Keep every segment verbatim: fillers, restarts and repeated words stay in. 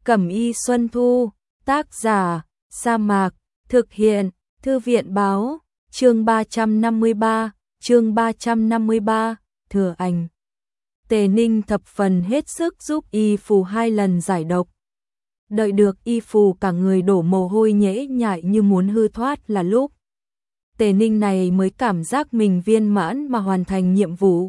Cẩm y Xuân Thu, tác giả, Sa Mạc, thực hiện, Thư viện báo, chương ba trăm năm mươi ba, chương ba trăm năm mươi ba, thừa ảnh. Tề Ninh thập phần hết sức giúp Y Phù hai lần giải độc. Đợi được Y Phù cả người đổ mồ hôi nhễ nhại như muốn hư thoát là lúc Tề Ninh này mới cảm giác mình viên mãn mà hoàn thành nhiệm vụ.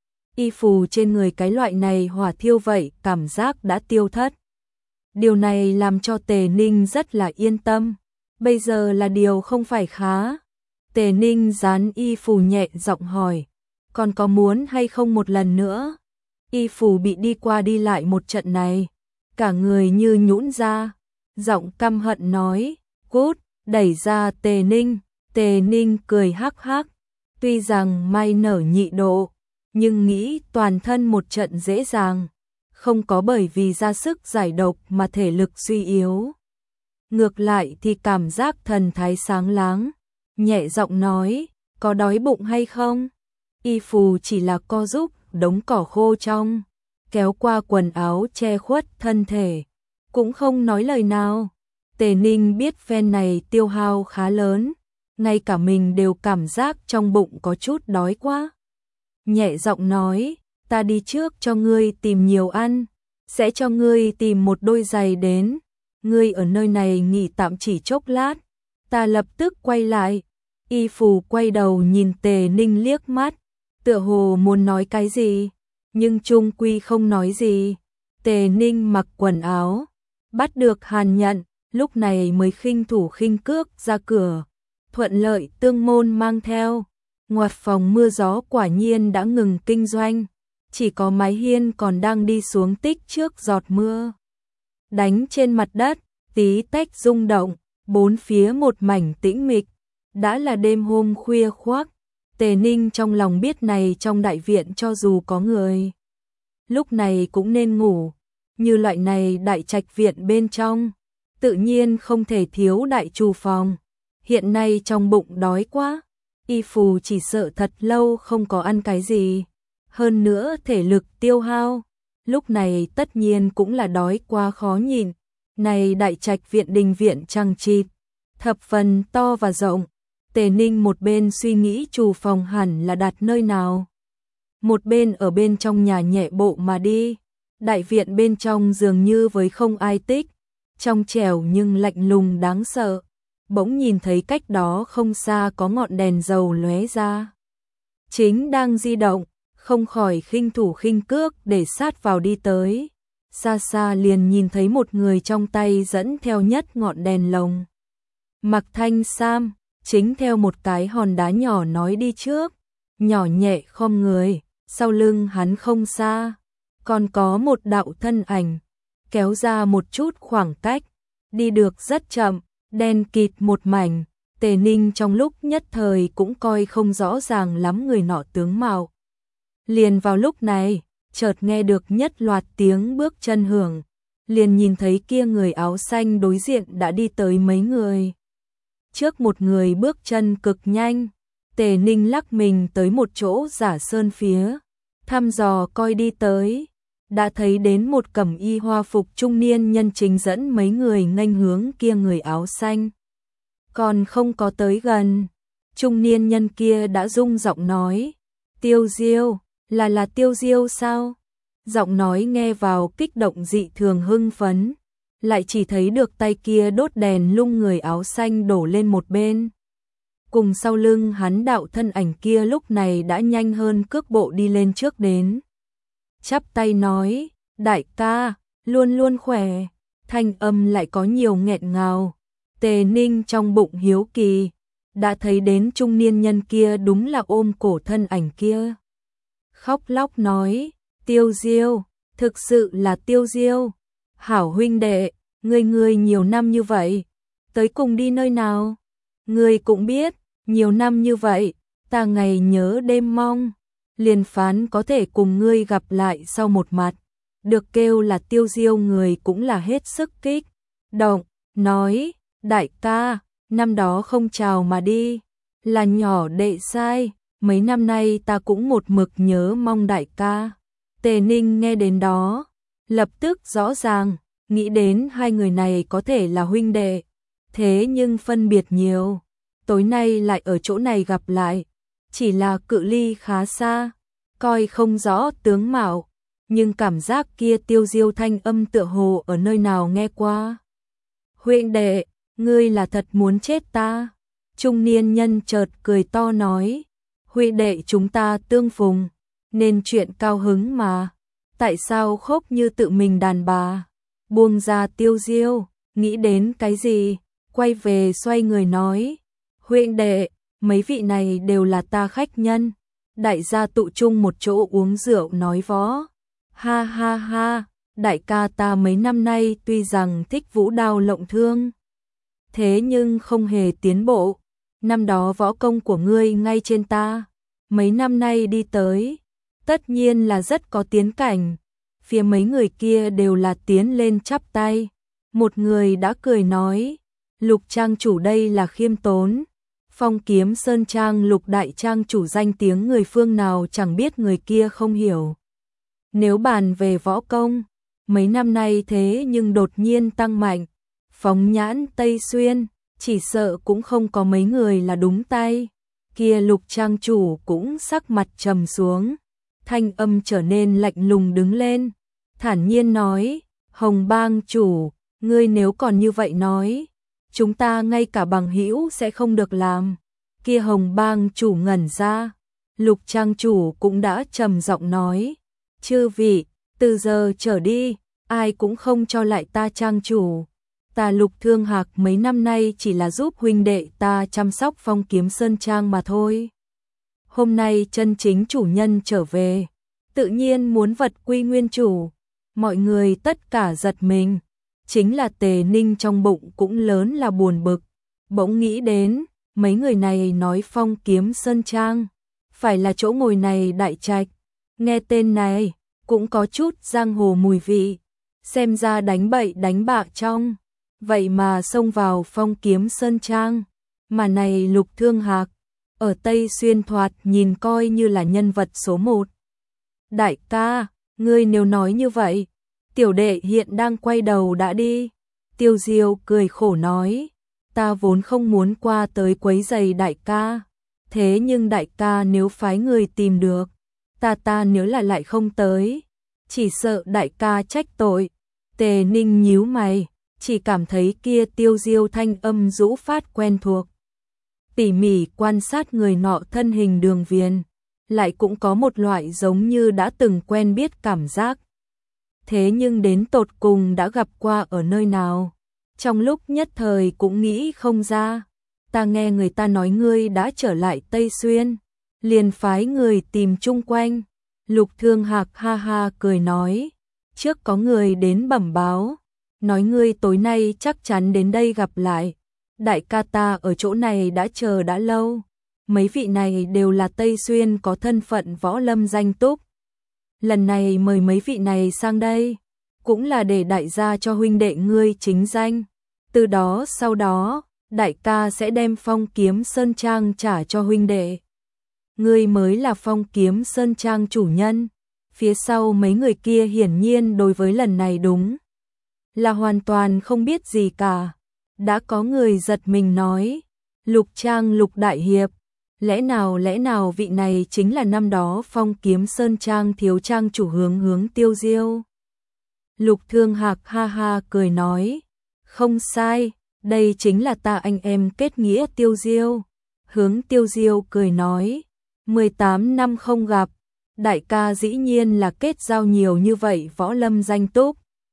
Y Phù trên người cái loại này hỏa thiêu vậy, cảm giác đã tiêu thất. Điều này làm cho Tề Ninh rất là yên tâm. Bây giờ là điều không phải khá. Tề Ninh dán Y Phù nhẹ giọng hỏi, còn có muốn hay không một lần nữa? Y Phù bị đi qua đi lại một trận này, cả người như nhũn ra, giọng căm hận nói, cút, đẩy ra Tề Ninh. Tề Ninh cười hắc hắc, tuy rằng may nở nhị độ, nhưng nghĩ toàn thân một trận dễ dàng, không có bởi vì ra sức giải độc mà thể lực suy yếu. Ngược lại thì cảm giác thần thái sáng láng, nhẹ giọng nói, có đói bụng hay không? Y Phù chỉ là co giúp đống cỏ khô trong, kéo qua quần áo che khuất thân thể, cũng không nói lời nào. Tề Ninh biết phen này tiêu hao khá lớn, ngay cả mình đều cảm giác trong bụng có chút đói quá. Nhẹ giọng nói, ta đi trước cho ngươi tìm nhiều ăn, sẽ cho ngươi tìm một đôi giày đến, ngươi ở nơi này nghỉ tạm chỉ chốc lát, ta lập tức quay lại. Y Phù quay đầu nhìn Tề Ninh liếc mắt, tựa hồ muốn nói cái gì, nhưng chung quy không nói gì. Tề Ninh mặc quần áo, bắt được hàn nhận, lúc này mới khinh thủ khinh cước ra cửa, thuận lợi tương môn mang theo. Ngoặt phòng mưa gió quả nhiên đã ngừng kinh doanh, chỉ có mái hiên còn đang đi xuống tích trước giọt mưa. Đánh trên mặt đất, tí tách rung động, bốn phía một mảnh tĩnh mịch. Đã là đêm hôm khuya khoác, Tề Ninh trong lòng biết này trong đại viện cho dù có người, lúc này cũng nên ngủ. Như loại này đại trạch viện bên trong, tự nhiên không thể thiếu đại trù phòng. Hiện nay trong bụng đói quá, Y Phù chỉ sợ thật lâu không có ăn cái gì, hơn nữa thể lực tiêu hao, lúc này tất nhiên cũng là đói quá khó nhịn. Này đại trạch viện đình viện chằng chịt, thập phần to và rộng. Tề Ninh một bên suy nghĩ trù phòng hẳn là đặt nơi nào, một bên ở bên trong nhà nhẹ bộ mà đi. Đại viện bên trong dường như với không ai tích, trong trẻo nhưng lạnh lùng đáng sợ. Bỗng nhìn thấy cách đó không xa có ngọn đèn dầu lóe ra, chính đang di động, không khỏi khinh thủ khinh cước để sát vào đi tới. Xa xa liền nhìn thấy một người trong tay dẫn theo nhất ngọn đèn lồng, mặc thanh sam, chính theo một cái hòn đá nhỏ nói đi trước, nhỏ nhẹ khom người. Sau lưng hắn không xa, còn có một đạo thân ảnh, kéo ra một chút khoảng cách, đi được rất chậm, đen kịt một mảnh. Tề Ninh trong lúc nhất thời cũng coi không rõ ràng lắm người nọ tướng mạo. Liền vào lúc này, chợt nghe được nhất loạt tiếng bước chân hưởng, liền nhìn thấy kia người áo xanh đối diện đã đi tới mấy người. Trước một người bước chân cực nhanh, Tề Ninh lắc mình tới một chỗ giả sơn phía, thăm dò coi đi tới, đã thấy đến một cẩm y hoa phục trung niên nhân chính dẫn mấy người nghênh hướng kia người áo xanh. Còn không có tới gần, trung niên nhân kia đã rung giọng nói, Tiêu Diêu, là là Tiêu Diêu sao? Giọng nói nghe vào kích động dị thường hưng phấn, lại chỉ thấy được tay kia đốt đèn lung người áo xanh đổ lên một bên. Cùng sau lưng hắn đạo thân ảnh kia lúc này đã nhanh hơn cước bộ đi lên trước đến. Chắp tay nói, đại ca, luôn luôn khỏe, thanh âm lại có nhiều nghẹn ngào. Tề Ninh trong bụng hiếu kỳ, đã thấy đến trung niên nhân kia đúng là ôm cổ thân ảnh kia. Khóc lóc nói, Tiêu Diêu, thực sự là Tiêu Diêu, hảo huynh đệ, ngươi ngươi nhiều năm như vậy, tới cùng đi nơi nào? Ngươi cũng biết, nhiều năm như vậy, ta ngày nhớ đêm mong, liền phán có thể cùng ngươi gặp lại sau một mặt. Được kêu là Tiêu Diêu người cũng là hết sức kích động, nói, đại ca, năm đó không chào mà đi, là nhỏ đệ sai, mấy năm nay ta cũng một mực nhớ mong đại ca. Tề Ninh nghe đến đó, lập tức rõ ràng, nghĩ đến hai người này có thể là huynh đệ, thế nhưng phân biệt nhiều, tối nay lại ở chỗ này gặp lại, chỉ là cự ly khá xa, coi không rõ tướng mạo, nhưng cảm giác kia Tiêu Diêu thanh âm tựa hồ ở nơi nào nghe qua. Huynh đệ, ngươi là thật muốn chết ta? Trung niên nhân chợt cười to nói, huynh đệ chúng ta tương phùng, nên chuyện cao hứng mà, tại sao khóc như tự mình đàn bà? Buông ra Tiêu Diêu, nghĩ đến cái gì, quay về xoay người nói, huynh đệ, mấy vị này đều là ta khách nhân, đại gia tụ chung một chỗ uống rượu nói võ. Ha ha ha, đại ca ta mấy năm nay tuy rằng thích vũ đao lộng thương, thế nhưng không hề tiến bộ, năm đó võ công của ngươi ngay trên ta, mấy năm nay đi tới, tất nhiên là rất có tiến cảnh. Phía mấy người kia đều là tiến lên chắp tay, một người đã cười nói, Lục trang chủ đây là khiêm tốn, Phong Kiếm Sơn Trang Lục đại trang chủ danh tiếng người phương nào chẳng biết người kia không hiểu. Nếu bàn về võ công, mấy năm nay thế nhưng đột nhiên tăng mạnh, phóng nhãn Tây Xuyên, chỉ sợ cũng không có mấy người là đúng tay. Kia Lục trang chủ cũng sắc mặt trầm xuống, thanh âm trở nên lạnh lùng đứng lên, thản nhiên nói, Hồng Bang chủ, ngươi nếu còn như vậy nói, chúng ta ngay cả bằng hữu sẽ không được làm. Kia Hồng Bang chủ ngẩn ra, Lục trang chủ cũng đã trầm giọng nói, chư vị, từ giờ trở đi, ai cũng không cho lại ta trang chủ. Ta Lục Thương Hạc mấy năm nay chỉ là giúp huynh đệ ta chăm sóc Phong Kiếm Sơn Trang mà thôi. Hôm nay chân chính chủ nhân trở về, tự nhiên muốn vật quy nguyên chủ. Mọi người tất cả giật mình, chính là Tề Ninh trong bụng cũng lớn là buồn bực, bỗng nghĩ đến, mấy người này nói Phong Kiếm Sơn Trang, phải là chỗ ngồi này đại trạch, nghe tên này, cũng có chút giang hồ mùi vị, xem ra đánh bậy đánh bạ trong, vậy mà xông vào Phong Kiếm Sơn Trang, mà này Lục Thương Hạc, ở Tây Xuyên thoạt nhìn coi như là nhân vật số một. Đại ca, ngươi nếu nói như vậy, tiểu đệ hiện đang quay đầu đã đi. Tiêu Diêu cười khổ nói, ta vốn không muốn qua tới quấy giày đại ca, thế nhưng đại ca nếu phái người tìm được, ta ta nếu là lại không tới, chỉ sợ đại ca trách tội. Tề Ninh nhíu mày, chỉ cảm thấy kia Tiêu Diêu thanh âm rũ phát quen thuộc. Tỉ mỉ quan sát người nọ thân hình đường viền, lại cũng có một loại giống như đã từng quen biết cảm giác. Thế nhưng đến tột cùng đã gặp qua ở nơi nào, trong lúc nhất thời cũng nghĩ không ra. Ta nghe người ta nói ngươi đã trở lại Tây Xuyên, liền phái người tìm chung quanh. Lục Thương Hạc ha ha cười nói, trước có người đến bẩm báo, nói ngươi tối nay chắc chắn đến đây gặp lại. Đại ca ta ở chỗ này đã chờ đã lâu, mấy vị này đều là Tây Xuyên có thân phận võ lâm danh túc. Lần này mời mấy vị này sang đây, cũng là để đại gia cho huynh đệ ngươi chính danh. Từ đó sau đó, đại ca sẽ đem Phong Kiếm Sơn Trang trả cho huynh đệ. Ngươi mới là Phong Kiếm Sơn Trang chủ nhân. Phía sau mấy người kia hiển nhiên đối với lần này đúng là hoàn toàn không biết gì cả. Đã có người giật mình nói, Lục Trang Lục Đại Hiệp, lẽ nào lẽ nào vị này chính là năm đó Phong Kiếm Sơn Trang thiếu trang chủ Hướng Hướng Tiêu Diêu. Lục Thương Hạc ha ha cười nói, không sai, đây chính là ta anh em kết nghĩa Tiêu Diêu. Hướng Tiêu Diêu cười nói, mười tám năm không gặp, đại ca dĩ nhiên là kết giao nhiều như vậy võ lâm danh túc.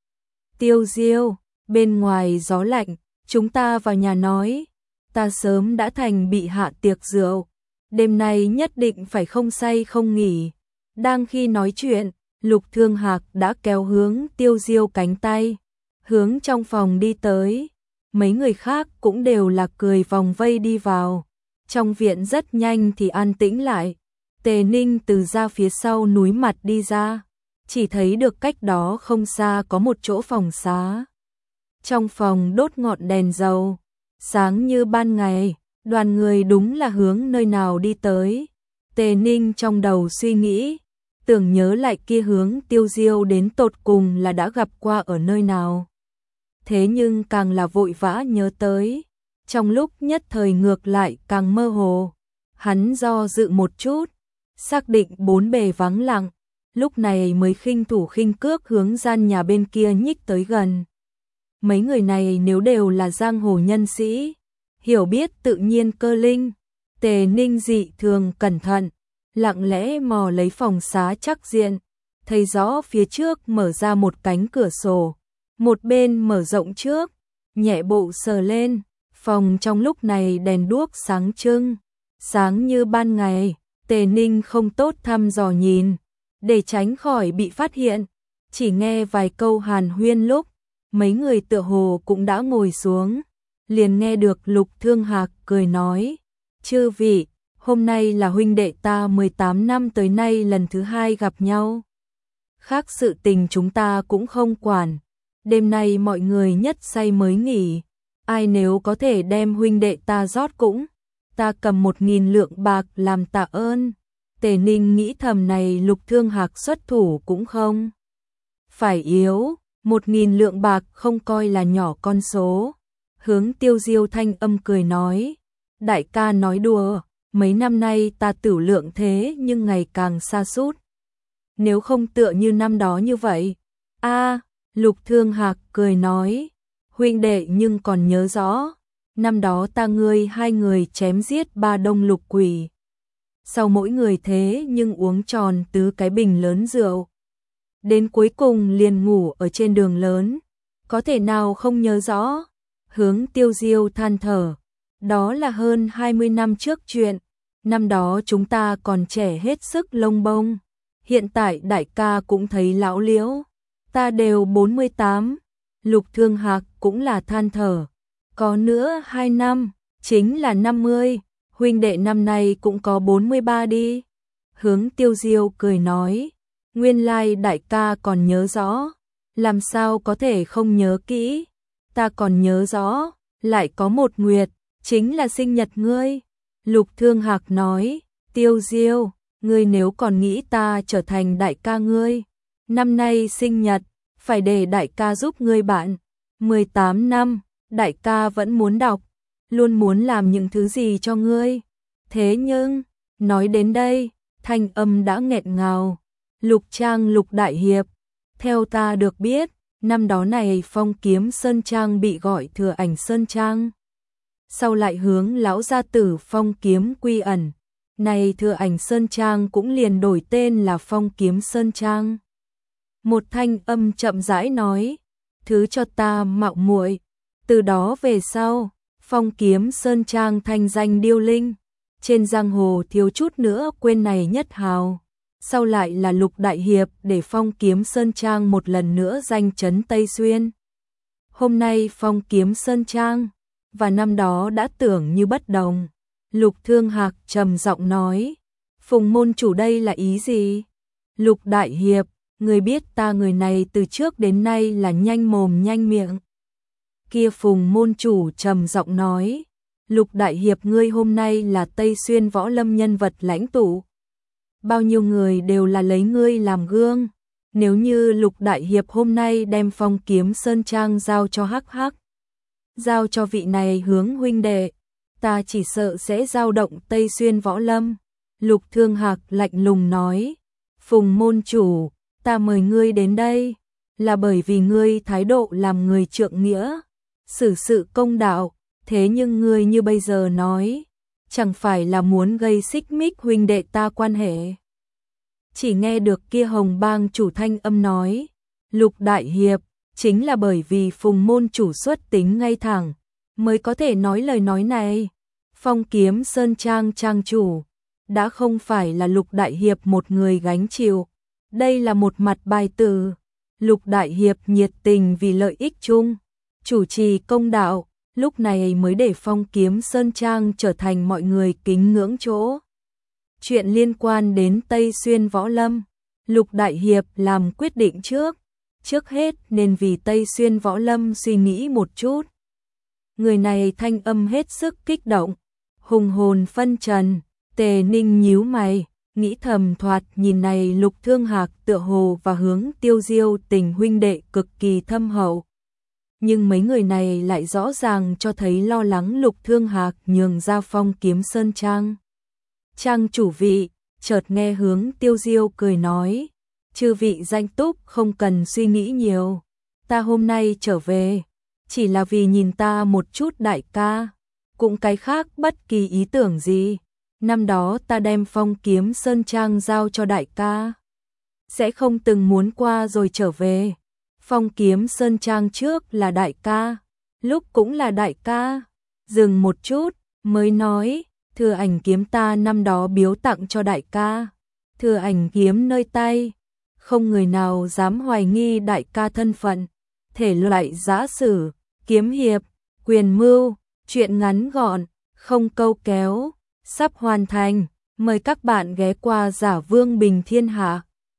Tiêu Diêu, bên ngoài gió lạnh, chúng ta vào nhà nói, ta sớm đã thành bị hạ tiệc rượu, đêm nay nhất định phải không say không nghỉ. Đang khi nói chuyện, Lục Thương Hạc đã kéo Hướng Tiêu Diêu cánh tay, hướng trong phòng đi tới. Mấy người khác cũng đều là cười vòng vây đi vào. Trong viện rất nhanh thì an tĩnh lại. Tề Ninh từ ra phía sau núi mặt đi ra, chỉ thấy được cách đó không xa có một chỗ phòng xá. Trong phòng đốt ngọn đèn dầu, sáng như ban ngày, đoàn người đúng là hướng nơi nào đi tới. Tề Ninh trong đầu suy nghĩ, tưởng nhớ lại kia Hướng Tiêu Diêu đến tột cùng là đã gặp qua ở nơi nào. thế nhưng càng là vội vã nhớ tới. Trong lúc nhất thời ngược lại càng mơ hồ, hắn do dự một chút, xác định bốn bề vắng lặng, lúc này mới khinh thủ khinh cước hướng gian nhà bên kia nhích tới gần. Mấy người này nếu đều là giang hồ nhân sĩ, hiểu biết tự nhiên cơ linh, Tề Ninh dị thường cẩn thận, lặng lẽ mò lấy phòng xá chắc diện, thấy rõ phía trước mở ra một cánh cửa sổ, một bên mở rộng trước, nhẹ bộ sờ lên, phòng trong lúc này đèn đuốc sáng trưng, sáng như ban ngày. Tề Ninh không tốt thăm dò nhìn, để tránh khỏi bị phát hiện, chỉ nghe vài câu hàn huyên lúc, mấy người tựa hồ cũng đã ngồi xuống, liền nghe được Lục Thương Hạc cười nói, chư vị, hôm nay là huynh đệ ta mười tám năm tới nay lần thứ hai gặp nhau. Khác sự tình chúng ta cũng không quản, đêm nay mọi người nhất say mới nghỉ, ai nếu có thể đem huynh đệ ta rót cũng, ta cầm một nghìn lượng bạc làm tạ ơn. Tề Ninh nghĩ thầm này Lục Thương Hạc xuất thủ cũng không phải yếu, một nghìn lượng bạc không coi là nhỏ con số. Hướng Tiêu Diêu thanh âm cười nói, đại ca nói đùa, mấy năm nay ta tửu lượng thế nhưng ngày càng sa sút. Nếu không tựa như năm đó như vậy. A, Lục Thương Hạc cười nói, huynh đệ nhưng còn nhớ rõ, năm đó ta ngươi hai người chém giết ba đông lục quỷ. Sau mỗi người thế nhưng uống tròn tứ cái bình lớn rượu. Đến cuối cùng liền ngủ ở trên đường lớn, có thể nào không nhớ rõ. Hướng Tiêu Diêu than thở, đó là hơn hai mươi năm trước chuyện, năm đó chúng ta còn trẻ hết sức lông bông, hiện tại đại ca cũng thấy lão liễu, ta đều bốn mươi tám, Lục Thương Hạc cũng là than thở, có nữa hai năm, chính là năm mươi, huynh đệ năm nay cũng có bốn mươi ba đi. Hướng Tiêu Diêu cười nói, nguyên lai đại ca còn nhớ rõ, làm sao có thể không nhớ kỹ, ta còn nhớ rõ, lại có một nguyệt, chính là sinh nhật ngươi. Lục Thương Hạc nói, Tiêu Diêu, ngươi nếu còn nghĩ ta trở thành đại ca ngươi, năm nay sinh nhật, phải để đại ca giúp ngươi bạn. mười tám năm, đại ca vẫn muốn đọc, luôn muốn làm những thứ gì cho ngươi. Thế nhưng, nói đến đây, thanh âm đã nghẹn ngào. Lục Trang Lục Đại Hiệp, theo ta được biết, năm đó này Phong Kiếm Sơn Trang bị gọi Thừa Ảnh Sơn Trang. Sau lại hướng lão gia tử Phong Kiếm quy ẩn, này Thừa Ảnh Sơn Trang cũng liền đổi tên là Phong Kiếm Sơn Trang. Một thanh âm chậm rãi nói, thứ cho ta mạo muội. Từ đó về sau, Phong Kiếm Sơn Trang thanh danh điêu linh, trên giang hồ thiếu chút nữa quên này nhất hào. Sau lại là Lục Đại Hiệp để Phong Kiếm Sơn Trang một lần nữa danh chấn Tây Xuyên. Hôm nay Phong Kiếm Sơn Trang và năm đó đã tưởng như bất đồng. Lục Thương Hạc trầm giọng nói, Phùng môn chủ đây là ý gì? Lục Đại Hiệp, người biết ta người này từ trước đến nay là nhanh mồm nhanh miệng. Kia Phùng môn chủ trầm giọng nói, Lục Đại Hiệp ngươi hôm nay là Tây Xuyên võ lâm nhân vật lãnh tụ. Bao nhiêu người đều là lấy ngươi làm gương. Nếu như Lục Đại Hiệp hôm nay đem Phong Kiếm Sơn Trang giao cho Hắc Hắc, giao cho vị này Hướng huynh đệ, ta chỉ sợ sẽ dao động Tây Xuyên võ lâm. Lục Thương Hạc lạnh lùng nói, Phùng môn chủ, ta mời ngươi đến đây, là bởi vì ngươi thái độ làm người trượng nghĩa, xử sự công đạo, thế nhưng ngươi như bây giờ nói, chẳng phải là muốn gây xích mích huynh đệ ta quan hệ. Chỉ nghe được kia Hồng Bang chủ thanh âm nói, Lục Đại Hiệp, chính là bởi vì Phùng môn chủ xuất tính ngay thẳng, mới có thể nói lời nói này. Phong Kiếm Sơn Trang trang chủ, đã không phải là Lục Đại Hiệp một người gánh chịu, đây là một mặt bài tử. Lục Đại Hiệp nhiệt tình vì lợi ích chung, chủ trì công đạo, lúc này mới để Phong Kiếm Sơn Trang trở thành mọi người kính ngưỡng chỗ. Chuyện liên quan đến Tây Xuyên võ lâm, Lục Đại Hiệp làm quyết định trước, trước hết nên vì Tây Xuyên võ lâm suy nghĩ một chút. Người này thanh âm hết sức kích động, hùng hồn phân trần. Tề Ninh nhíu mày, nghĩ thầm thoạt nhìn này Lục Thương Hạc tựa hồ và Hướng Tiêu Diêu tình huynh đệ cực kỳ thâm hậu. nhưng mấy người này lại rõ ràng cho thấy lo lắng Lục Thương Hạc nhường ra Phong Kiếm Sơn Trang. Trang chủ vị, chợt nghe Hướng Tiêu Diêu cười nói, chư vị danh túc không cần suy nghĩ nhiều, ta hôm nay trở về, chỉ là vì nhìn ta một chút đại ca, cũng cái khác bất kỳ ý tưởng gì. Năm đó ta đem Phong Kiếm Sơn Trang giao cho đại ca, sẽ không từng muốn qua rồi trở về. Phong Kiếm Sơn Trang trước là đại ca, lúc cũng là đại ca. Dừng một chút, mới nói, thừa ảnh kiếm ta năm đó biếu tặng cho đại ca. Thừa ảnh kiếm nơi tay, không người nào dám hoài nghi đại ca thân phận. Thể loại giã sử, kiếm hiệp, quyền mưu, chuyện ngắn gọn, không câu kéo, sắp hoàn thành. Mời các bạn ghé qua Giả Vương Bình Thiên Hạ.